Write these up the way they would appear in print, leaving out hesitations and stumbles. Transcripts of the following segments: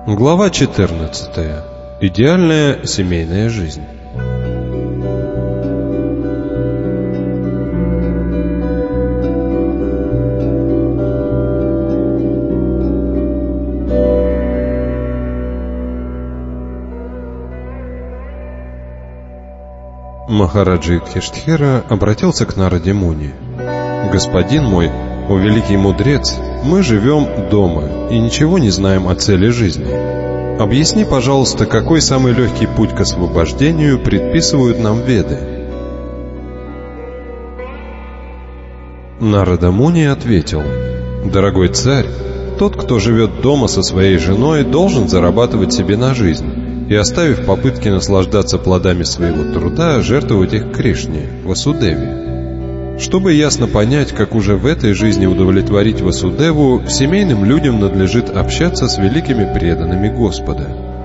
Глава 14. Идеальная семейная жизнь. Махараджа Юдхиштхира обратился к Нараде Муни. «Господин мой, о великий мудрец, мы живем дома и ничего не знаем о цели жизни. Объясни, пожалуйста, какой самый легкий путь к освобождению предписывают нам Веды?» Нарада Муни ответил: «Дорогой царь, тот, кто живет дома со своей женой, должен зарабатывать себе на жизнь и, оставив попытки наслаждаться плодами своего труда, жертвовать их Кришне, Васудеве. Чтобы ясно понять, как уже в этой жизни удовлетворить Васудеву, семейным людям надлежит общаться с великими преданными Господа.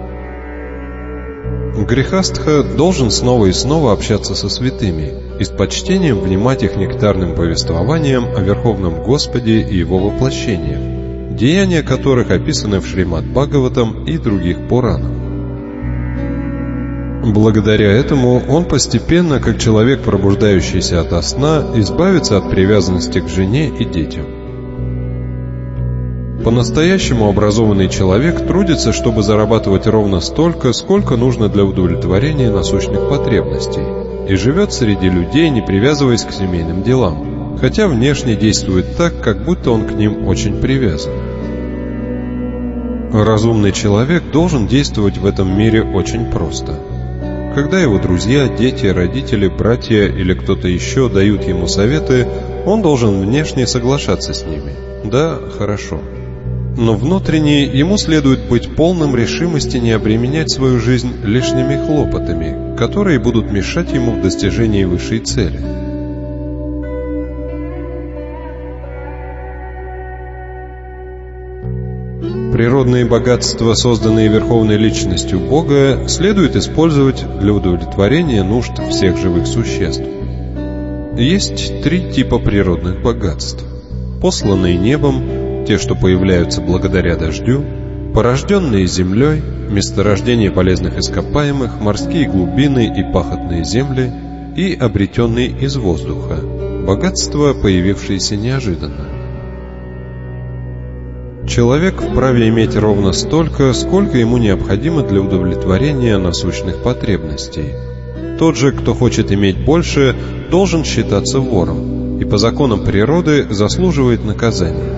Грехастха должен снова и снова общаться со святыми и с почтением внимать их нектарным повествованиям о Верховном Господе и Его воплощениях, деяния которых описаны в Шримад-Бхагаватам и других Пуранах. Благодаря этому он постепенно, как человек, пробуждающийся ото сна, избавится от привязанности к жене и детям. По-настоящему образованный человек трудится, чтобы зарабатывать ровно столько, сколько нужно для удовлетворения насущных потребностей, и живет среди людей, не привязываясь к семейным делам, хотя внешне действует так, как будто он к ним очень привязан. Разумный человек должен действовать в этом мире очень просто. Когда его друзья, дети, родители, братья или кто-то еще дают ему советы, он должен внешне соглашаться с ними. Да, хорошо. Но внутренне ему следует быть полным решимости не обременять свою жизнь лишними хлопотами, которые будут мешать ему в достижении высшей цели. Природные богатства, созданные Верховной Личностью Бога, следует использовать для удовлетворения нужд всех живых существ. Есть три типа природных богатств: посланные небом, те, что появляются благодаря дождю; порожденные землей, месторождения полезных ископаемых, морские глубины и пахотные земли; и обретенные из воздуха, богатства, появившиеся неожиданно. Человек вправе иметь ровно столько, сколько ему необходимо для удовлетворения насущных потребностей. Тот же, кто хочет иметь больше, должен считаться вором и по законам природы заслуживает наказания.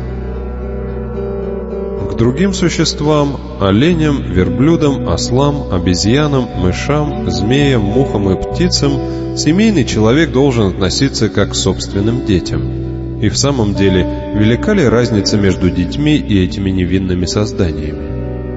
К другим существам – оленям, верблюдам, ослам, обезьянам, мышам, змеям, мухам и птицам – семейный человек должен относиться как к собственным детям. И в самом деле, велика ли разница между детьми и этими невинными созданиями?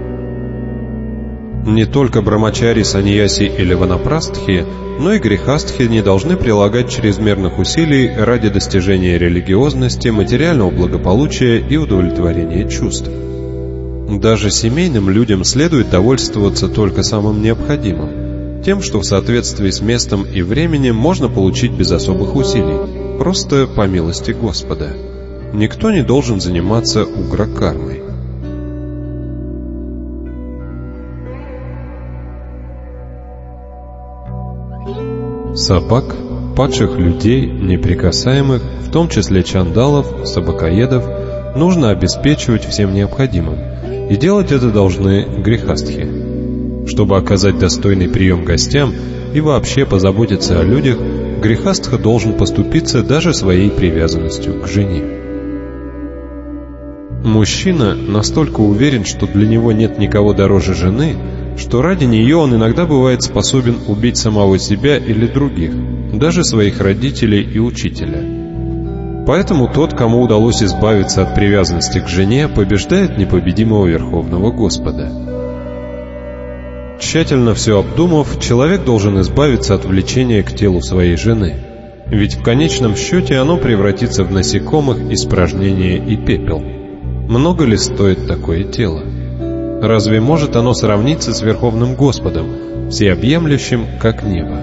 Не только брамачари, саньяси или ванапрастхи, но и грехастхи не должны прилагать чрезмерных усилий ради достижения религиозности, материального благополучия и удовлетворения чувств. Даже семейным людям следует довольствоваться только самым необходимым, тем, что в соответствии с местом и временем можно получить без особых усилий, просто по милости Господа. Никто не должен заниматься угракармой. Собак, падших людей, неприкасаемых, в том числе чандалов, собакоедов, нужно обеспечивать всем необходимым, и делать это должны грехастхи. Чтобы оказать достойный прием гостям и вообще позаботиться о людях, грехастха должен поступиться даже своей привязанностью к жене. Мужчина настолько уверен, что для него нет никого дороже жены, что ради нее он иногда бывает способен убить самого себя или других, даже своих родителей и учителя. Поэтому тот, кому удалось избавиться от привязанности к жене, побеждает непобедимого Верховного Господа. Тщательно все обдумав, человек должен избавиться от влечения к телу своей жены, ведь в конечном счете оно превратится в насекомых, испражнения и пепел. Много ли стоит такое тело? Разве может оно сравниться с Верховным Господом, всеобъемлющим, как небо?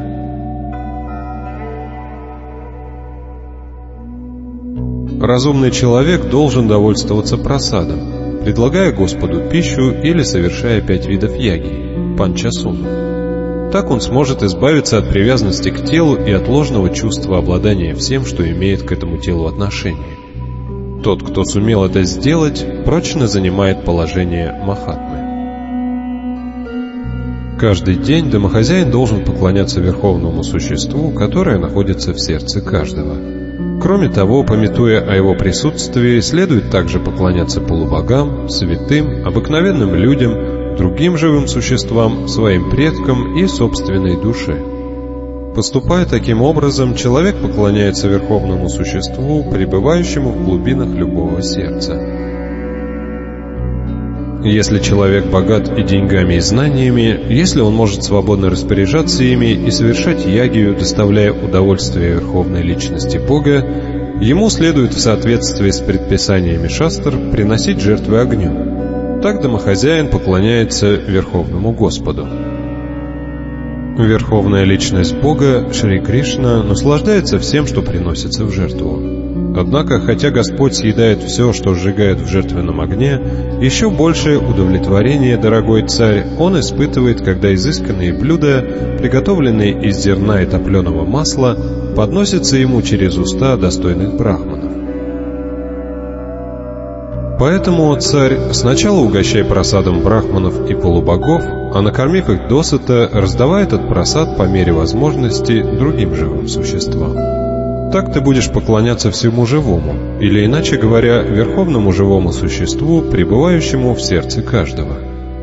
Разумный человек должен довольствоваться прасадом, предлагая Господу пищу или совершая 5 видов яги, панчасуну. Так он сможет избавиться от привязанности к телу и от ложного чувства обладания всем, что имеет к этому телу отношение. Тот, кто сумел это сделать, прочно занимает положение махатмы. Каждый день домохозяин должен поклоняться верховному существу, которое находится в сердце каждого. Кроме того, памятуя о его присутствии, следует также поклоняться полубогам, святым, обыкновенным людям, другим живым существам, своим предкам и собственной душе. Поступая таким образом, человек поклоняется верховному существу, пребывающему в глубинах любого сердца. Если человек богат и деньгами, и знаниями, если он может свободно распоряжаться ими и совершать ягию, доставляя удовольствие верховной личности Бога, ему следует в соответствии с предписаниями шастр приносить жертвы огню. Так домохозяин поклоняется Верховному Господу. Верховная личность Бога, Шри Кришна, наслаждается всем, что приносится в жертву. Однако, хотя Господь съедает все, что сжигает в жертвенном огне, еще большее удовлетворение, дорогой царь, Он испытывает, когда изысканные блюда, приготовленные из зерна и топленого масла, подносятся Ему через уста достойных брахманов. Поэтому, царь, сначала угощай просадом брахманов и полубогов, а накормив их досыта, раздавай этот просад по мере возможности другим живым существам. Так ты будешь поклоняться всему живому, или, иначе говоря, верховному живому существу, пребывающему в сердце каждого.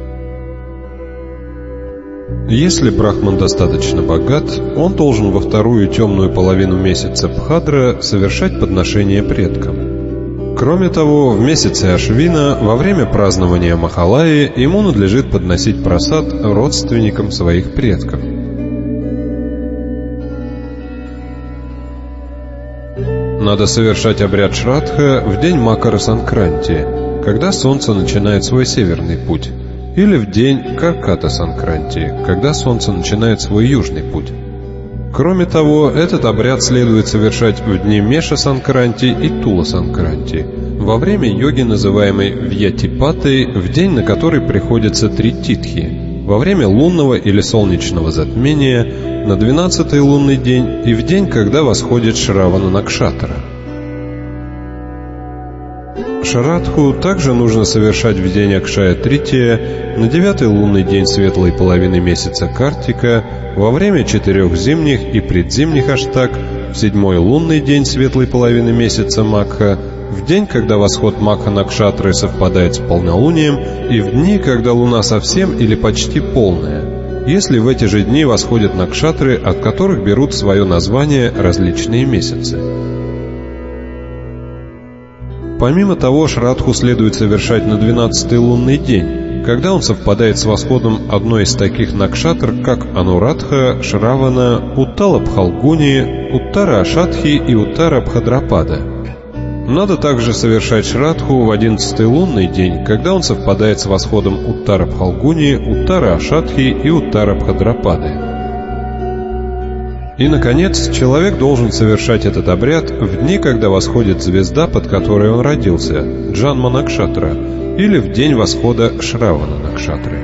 Если брахман достаточно богат, он должен во вторую темную половину месяца Бхадра совершать подношение предкам. Кроме того, в месяце Ашвина, во время празднования Махалаи, ему надлежит подносить прасад родственникам своих предков. Надо совершать обряд Шрадха в день Макара-Санкранти, когда солнце начинает свой северный путь, или в день Карката-Санкранти, когда солнце начинает свой южный путь. Кроме того, этот обряд следует совершать в дни Меша-Санкранти и Тула-Санкранти, во время йоги, называемой Вьятипатой, в день, на который приходится 3 титхи, во время лунного или солнечного затмения, на 12-й лунный день и в день, когда восходит Шравана Накшатра. Шарадху также нужно совершать в день Акшая Трития, на 9-й лунный день светлой половины месяца Картика, во время 4 зимних и предзимних аштак, в 7-й лунный день светлой половины месяца Макха, в день, когда восход Макха Накшатры совпадает с полнолунием, и в дни, когда луна совсем или почти полная, если в эти же дни восходят накшатры, от которых берут свое название различные месяцы. Помимо того, Шрадху следует совершать на 12-й лунный день, когда он совпадает с восходом одной из таких накшатр, как Анурадха, Шравана, Уттала Бхалгуни, Уттара Ашатхи и Уттара Бхадрапада. Надо также совершать Шрадху в 11-й лунный день, когда он совпадает с восходом Уттара Бхалгуни, Уттара Ашатхи и Уттара Бхадрапады. И, наконец, человек должен совершать этот обряд в дни, когда восходит звезда, под которой он родился, Джанма Накшатра, или в день восхода Шравана Накшатры.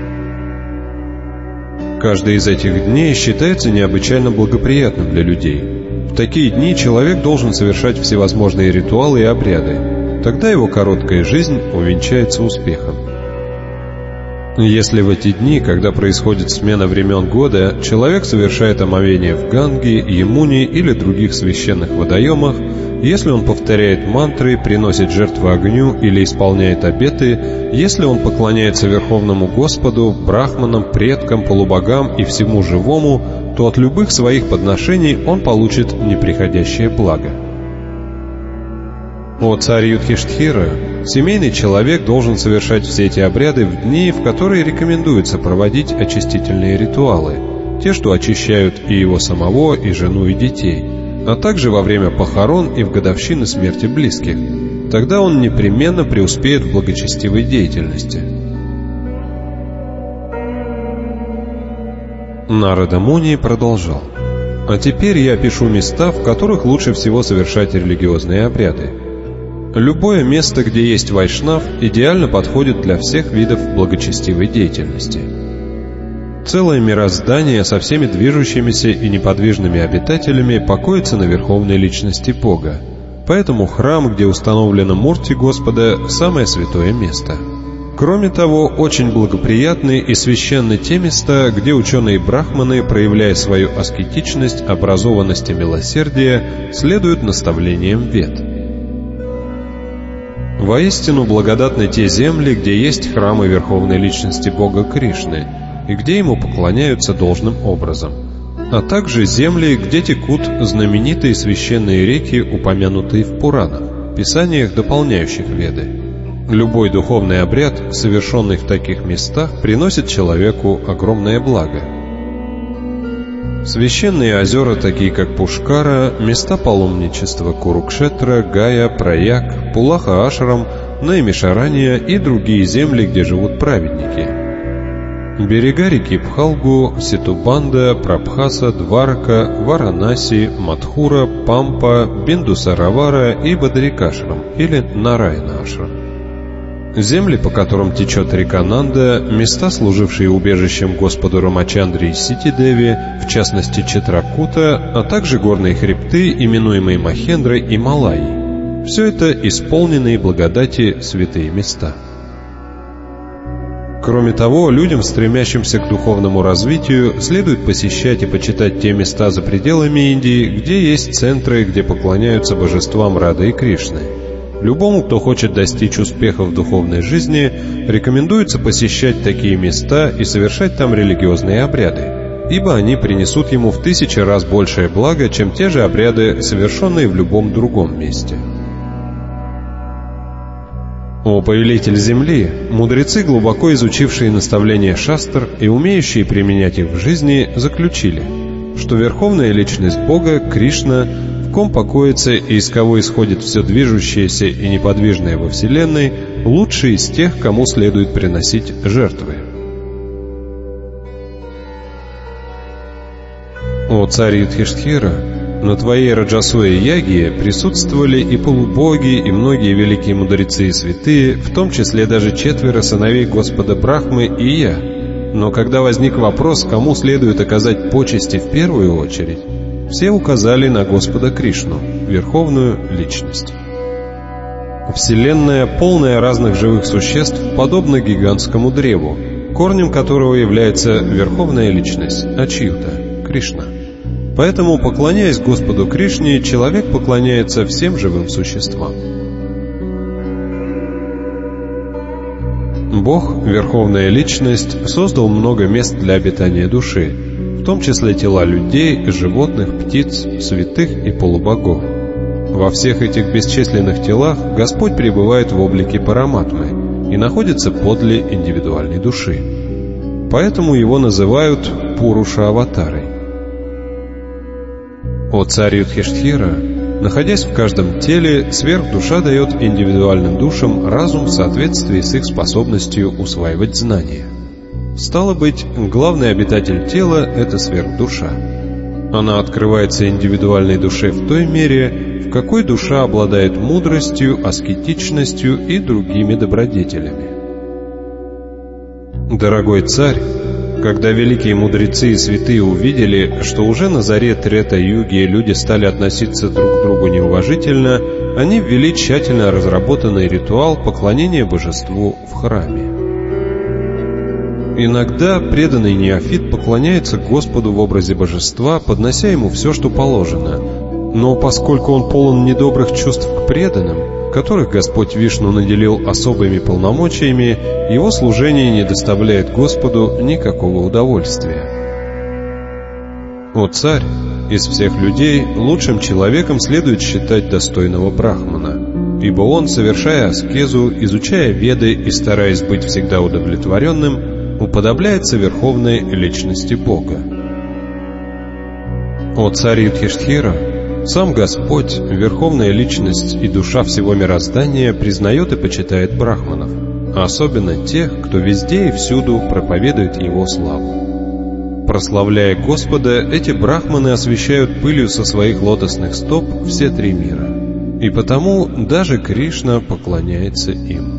Каждый из этих дней считается необычайно благоприятным для людей. В такие дни человек должен совершать всевозможные ритуалы и обряды. Тогда его короткая жизнь увенчается успехом. Если в эти дни, когда происходит смена времен года, человек совершает омовение в Ганге, Ямуне или других священных водоемах, если он повторяет мантры, приносит жертвы огню или исполняет обеты, если он поклоняется Верховному Господу, брахманам, предкам, полубогам и всему живому, то от любых своих подношений он получит неприходящее благо. О царь Юдхиштхира, семейный человек должен совершать все эти обряды в дни, в которые рекомендуется проводить очистительные ритуалы, те, что очищают и его самого, и жену, и детей, а также во время похорон и в годовщины смерти близких. Тогда он непременно преуспеет в благочестивой деятельности. Нарада Муни продолжал: «А теперь я опишу места, в которых лучше всего совершать религиозные обряды. Любое место, где есть вайшнав, идеально подходит для всех видов благочестивой деятельности. Целое мироздание со всеми движущимися и неподвижными обитателями покоится на верховной личности Бога. Поэтому храм, где установлена Мурти Господа, самое святое место. Кроме того, очень благоприятны и священны те места, где ученые-брахманы, проявляя свою аскетичность, образованность и милосердие, следуют наставлениям Вед. Воистину благодатны те земли, где есть храмы верховной личности Бога Кришны, и где ему поклоняются должным образом, а также земли, где текут знаменитые священные реки, упомянутые в Пуранах, писаниях, дополняющих Веды. Любой духовный обряд, совершенный в таких местах, приносит человеку огромное благо. Священные озера, такие как Пушкара, места паломничества Курукшетра, Гая, Праяг, Пулаха-Ашрам, Наймишарания и другие земли, где живут праведники. Берега реки Пхалгу, Ситубанда, Прабхаса, Дварака, Варанаси, Мадхура, Пампа, Биндусаравара и Бадарикашрам или Нарайна-Ашрам. Земли, по которым течет река Нанда, места, служившие убежищем Господу Рамачандре и Сити-Деви, в частности Читракута, а также горные хребты, именуемые Махендрой и Малайей. Все это исполненные благодати святые места. Кроме того, людям, стремящимся к духовному развитию, следует посещать и почитать те места за пределами Индии, где есть центры, где поклоняются божествам Рады и Кришны. Любому, кто хочет достичь успеха в духовной жизни, рекомендуется посещать такие места и совершать там религиозные обряды, ибо они принесут ему в 1000 раз большее благо, чем те же обряды, совершенные в любом другом месте. О повелитель земли, мудрецы, глубоко изучившие наставления шастр и умеющие применять их в жизни, заключили, что верховная личность Бога, Кришна, в ком покоится и из кого исходит все движущееся и неподвижное во Вселенной, лучший из тех, кому следует приносить жертвы. О царь Юдхиштхира, на твоей Раджасуя-яге присутствовали и полубоги, и многие великие мудрецы и святые, в том числе даже 4 сыновей Господа Брахмы и я. Но когда возник вопрос, кому следует оказать почести в первую очередь, все указали на Господа Кришну, верховную личность. Вселенная, полная разных живых существ, подобна гигантскому древу, корнем которого является верховная личность, Ачьюта, Кришна. Поэтому, поклоняясь Господу Кришне, человек поклоняется всем живым существам. Бог, верховная личность, создал много мест для обитания души, в том числе тела людей, животных, птиц, святых и полубогов. Во всех этих бесчисленных телах Господь пребывает в облике Параматмы и находится подле индивидуальной души. Поэтому его называют Пуруша-аватарой. О царь Юдхиштхира, находясь в каждом теле, сверхдуша дает индивидуальным душам разум в соответствии с их способностью усваивать знания. Стало быть, главный обитатель тела – это сверхдуша. Она открывается индивидуальной душе в той мере, в какой душа обладает мудростью, аскетичностью и другими добродетелями. Дорогой царь, когда великие мудрецы и святые увидели, что уже на заре Трета-юги люди стали относиться друг к другу неуважительно, они ввели тщательно разработанный ритуал поклонения божеству в храме. Иногда преданный неофит поклоняется Господу в образе божества, поднося ему все, что положено. Но поскольку он полон недобрых чувств к преданным, которых Господь Вишну наделил особыми полномочиями, его служение не доставляет Господу никакого удовольствия. О царь, из всех людей лучшим человеком следует считать достойного брахмана, ибо он, совершая аскезу, изучая Веды и стараясь быть всегда удовлетворенным, уподобляется верховной личности Бога. О царь Юдхиштхира, сам Господь, верховная личность и душа всего мироздания, признает и почитает брахманов, а особенно тех, кто везде и всюду проповедует Его славу. Прославляя Господа, эти брахманы освещают пылью со своих лотосных стоп все 3 мира. И потому даже Кришна поклоняется им.